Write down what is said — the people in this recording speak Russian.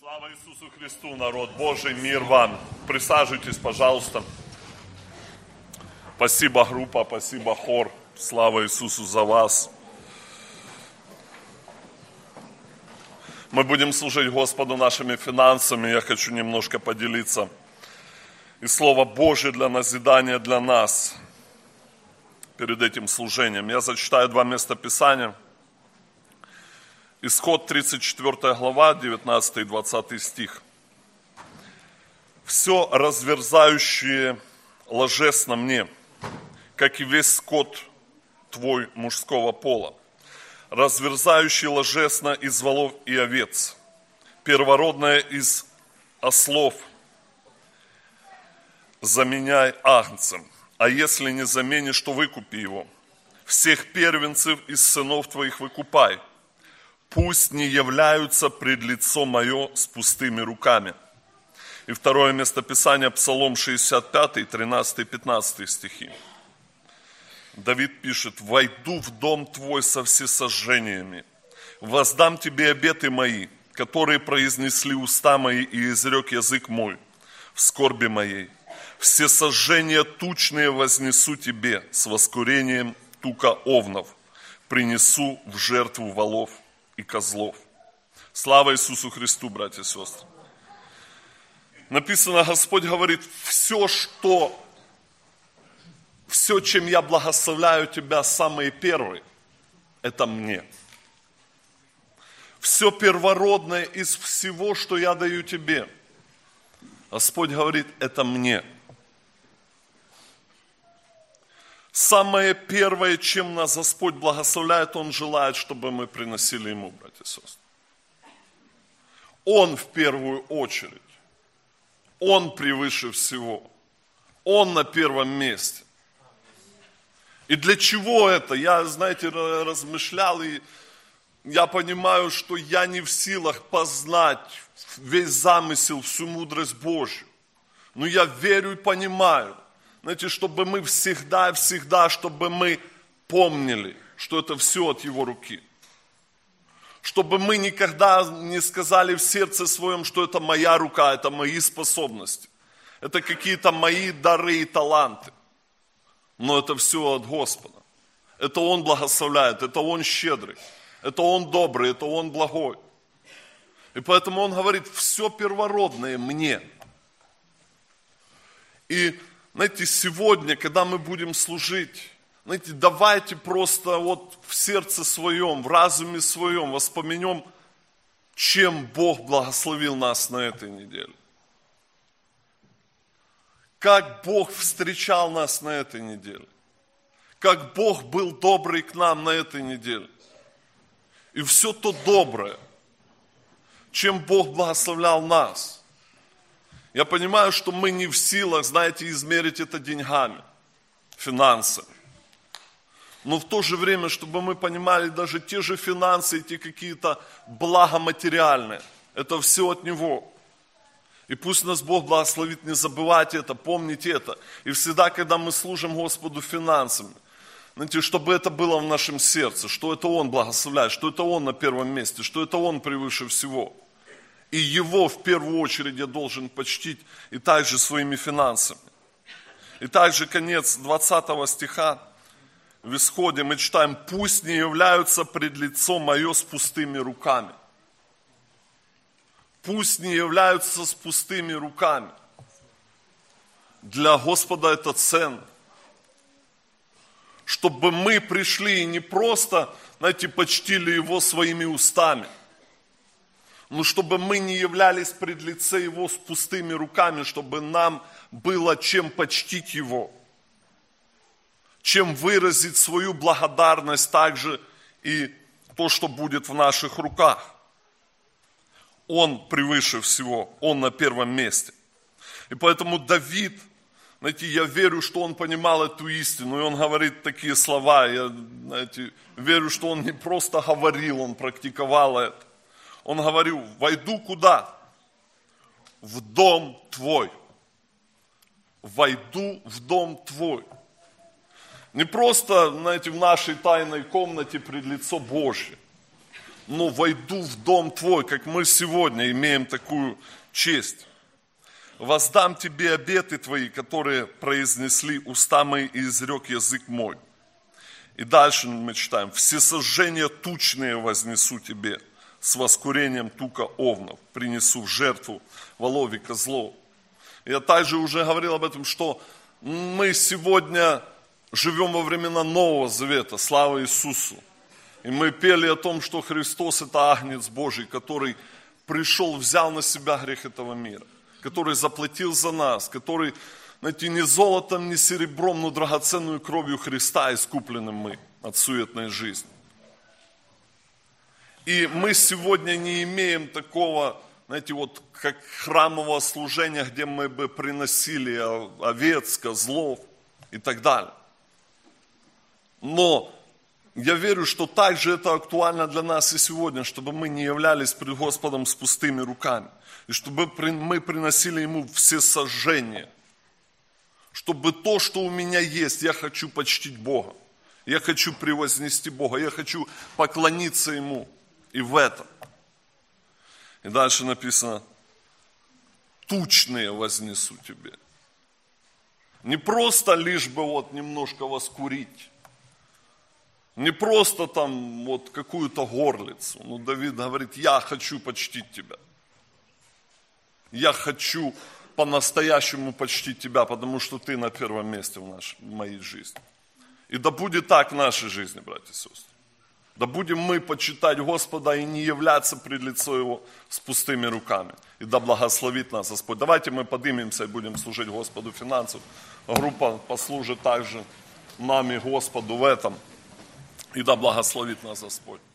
Слава Иисусу Христу, народ Божий, мир вам. Присаживайтесь, пожалуйста. Спасибо, группа, спасибо, хор. Слава Иисусу за вас. Мы будем служить Господу нашими финансами. Я хочу немножко поделиться. И Слово Божье для назидания для нас перед этим служением. Я зачитаю два места Писания. Исход 34 глава, 19 и 20 стих. «Все разверзающее ложесно мне, как и весь скот твой мужского пола, разверзающий ложесно из волов и овец, первородное из ослов, заменяй агнцем, а если не заменишь, то выкупи его. Всех первенцев из сынов твоих выкупай. Пусть не являются пред лицо мое с пустыми руками». И второе местописание, Псалом 65, 13 и 15 стихи. Давид пишет: «Войду в дом твой со всесожжениями, воздам тебе обеты мои, которые произнесли уста мои и изрек язык мой в скорби моей. Всесожжения тучные вознесу тебе с воскурением тука овнов, принесу в жертву волов и козлов». Слава Иисусу Христу, братья и сестры. Написано, Господь говорит: все, чем я благословляю тебя, самые первые, это мне. Все первородное из всего, что я даю тебе, Господь говорит, это мне. Самое первое, чем нас Господь благословляет, Он желает, чтобы мы приносили Ему, братья и сестры. Он в первую очередь. Он превыше всего. Он на первом месте. И для чего это? Я, знаете, размышлял, и я понимаю, что я не в силах познать весь замысел, всю мудрость Божью. Но я верю и понимаю, знаете, чтобы мы всегда, чтобы мы помнили, что это все от Его руки. Чтобы мы никогда не сказали в сердце своем, что это моя рука, это мои способности. Это какие-то мои дары и таланты. Но это все от Господа. Это Он благословляет, это Он щедрый, это Он добрый, это Он благой. И поэтому Он говорит, все первородное мне. И знаете, сегодня, когда мы будем служить, знаете, давайте просто вот в сердце своем, в разуме своем воспомянем, чем Бог благословил нас на этой неделе. Как Бог встречал нас на этой неделе. Как Бог был добрый к нам на этой неделе. И все то доброе, чем Бог благословлял нас. Я понимаю, что мы не в силах, знаете, измерить это деньгами, финансами. Но в то же время, чтобы мы понимали, даже те же финансы, эти какие-то блага материальные, это все от Него. И пусть нас Бог благословит, не забывайте это, помните это. И всегда, когда мы служим Господу финансами, знаете, чтобы это было в нашем сердце, что это Он благословляет, что это Он на первом месте, что это Он превыше всего. И Его в первую очередь я должен почтить и также своими финансами. И также конец 20 стиха в Исходе мы читаем: «Пусть не являются пред лицо мое с пустыми руками». Пусть не являются с пустыми руками. Для Господа это ценно. Чтобы мы пришли и не просто, знаете, почтили Его своими устами, но чтобы мы не являлись пред лице Его с пустыми руками, чтобы нам было чем почтить Его, чем выразить свою благодарность также и то, что будет в наших руках. Он превыше всего, Он на первом месте. И поэтому Давид, знаете, я верю, что он понимал эту истину, и он говорит такие слова. Я, знаете, верю, что он не просто говорил, он практиковал это. Он говорил: «Войду куда? В дом твой. Войду в дом твой». Не просто, знаете, в нашей тайной комнате пред лицо Божье, но войду в дом Твой, как мы сегодня имеем такую честь. Воздам Тебе обеты Твои, которые произнесли уста мои и изрек язык мой. И дальше мы читаем. Всесожжения тучные вознесу Тебе, с воскурением тука овнов, принесу в жертву волов и козлов. Я также уже говорил об этом, что мы сегодня живем во времена Нового Завета, слава Иисусу. И мы пели о том, что Христос это Агнец Божий, который пришел, взял на себя грех этого мира, который заплатил за нас, который, знаете, не золотом, не серебром, но драгоценную кровью Христа искуплены мы от суетной жизни. И мы сегодня не имеем такого, знаете, вот как храмового служения, где мы бы приносили овец, козлов и так далее. Но я верю, что также это актуально для нас и сегодня, чтобы мы не являлись пред Господом с пустыми руками. И чтобы мы приносили Ему все сожжения. Чтобы то, что у меня есть, я хочу почтить Бога. Я хочу превознести Бога. Я хочу поклониться Ему. И в этом. И дальше написано, тучные вознесу Тебе. Не просто лишь бы вот немножко воскурить. Не просто там вот какую-то горлицу. Но Давид говорит, я хочу почтить Тебя. Я хочу по-настоящему почтить Тебя, потому что Ты на первом месте в моей жизни. И да будет так в нашей жизни, братья и сестры. Да будем мы почитать Господа и не являться пред лицо Его с пустыми руками. И да благословит нас Господь. Давайте мы поднимемся и будем служить Господу финансов. Группа послужит также нами Господу в этом. И да благословит нас Господь.